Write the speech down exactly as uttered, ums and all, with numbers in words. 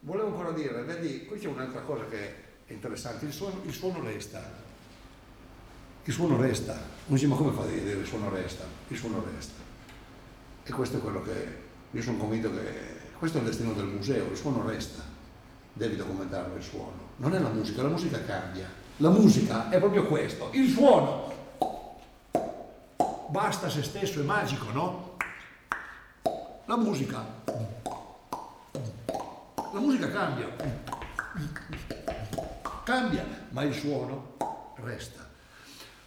volevo ancora dire, vedi, qui c'è un'altra cosa che è interessante, il suono, il suono resta, il suono resta, non dice ma come fa a dire il suono resta? Il suono resta. E questo è quello che, io sono convinto che questo è il destino del museo, il suono resta, devi documentarlo il suono, non è la musica, la musica cambia, la musica è proprio questo, il suono, basta se stesso, è magico, no? La musica, la musica cambia, cambia, ma il suono resta.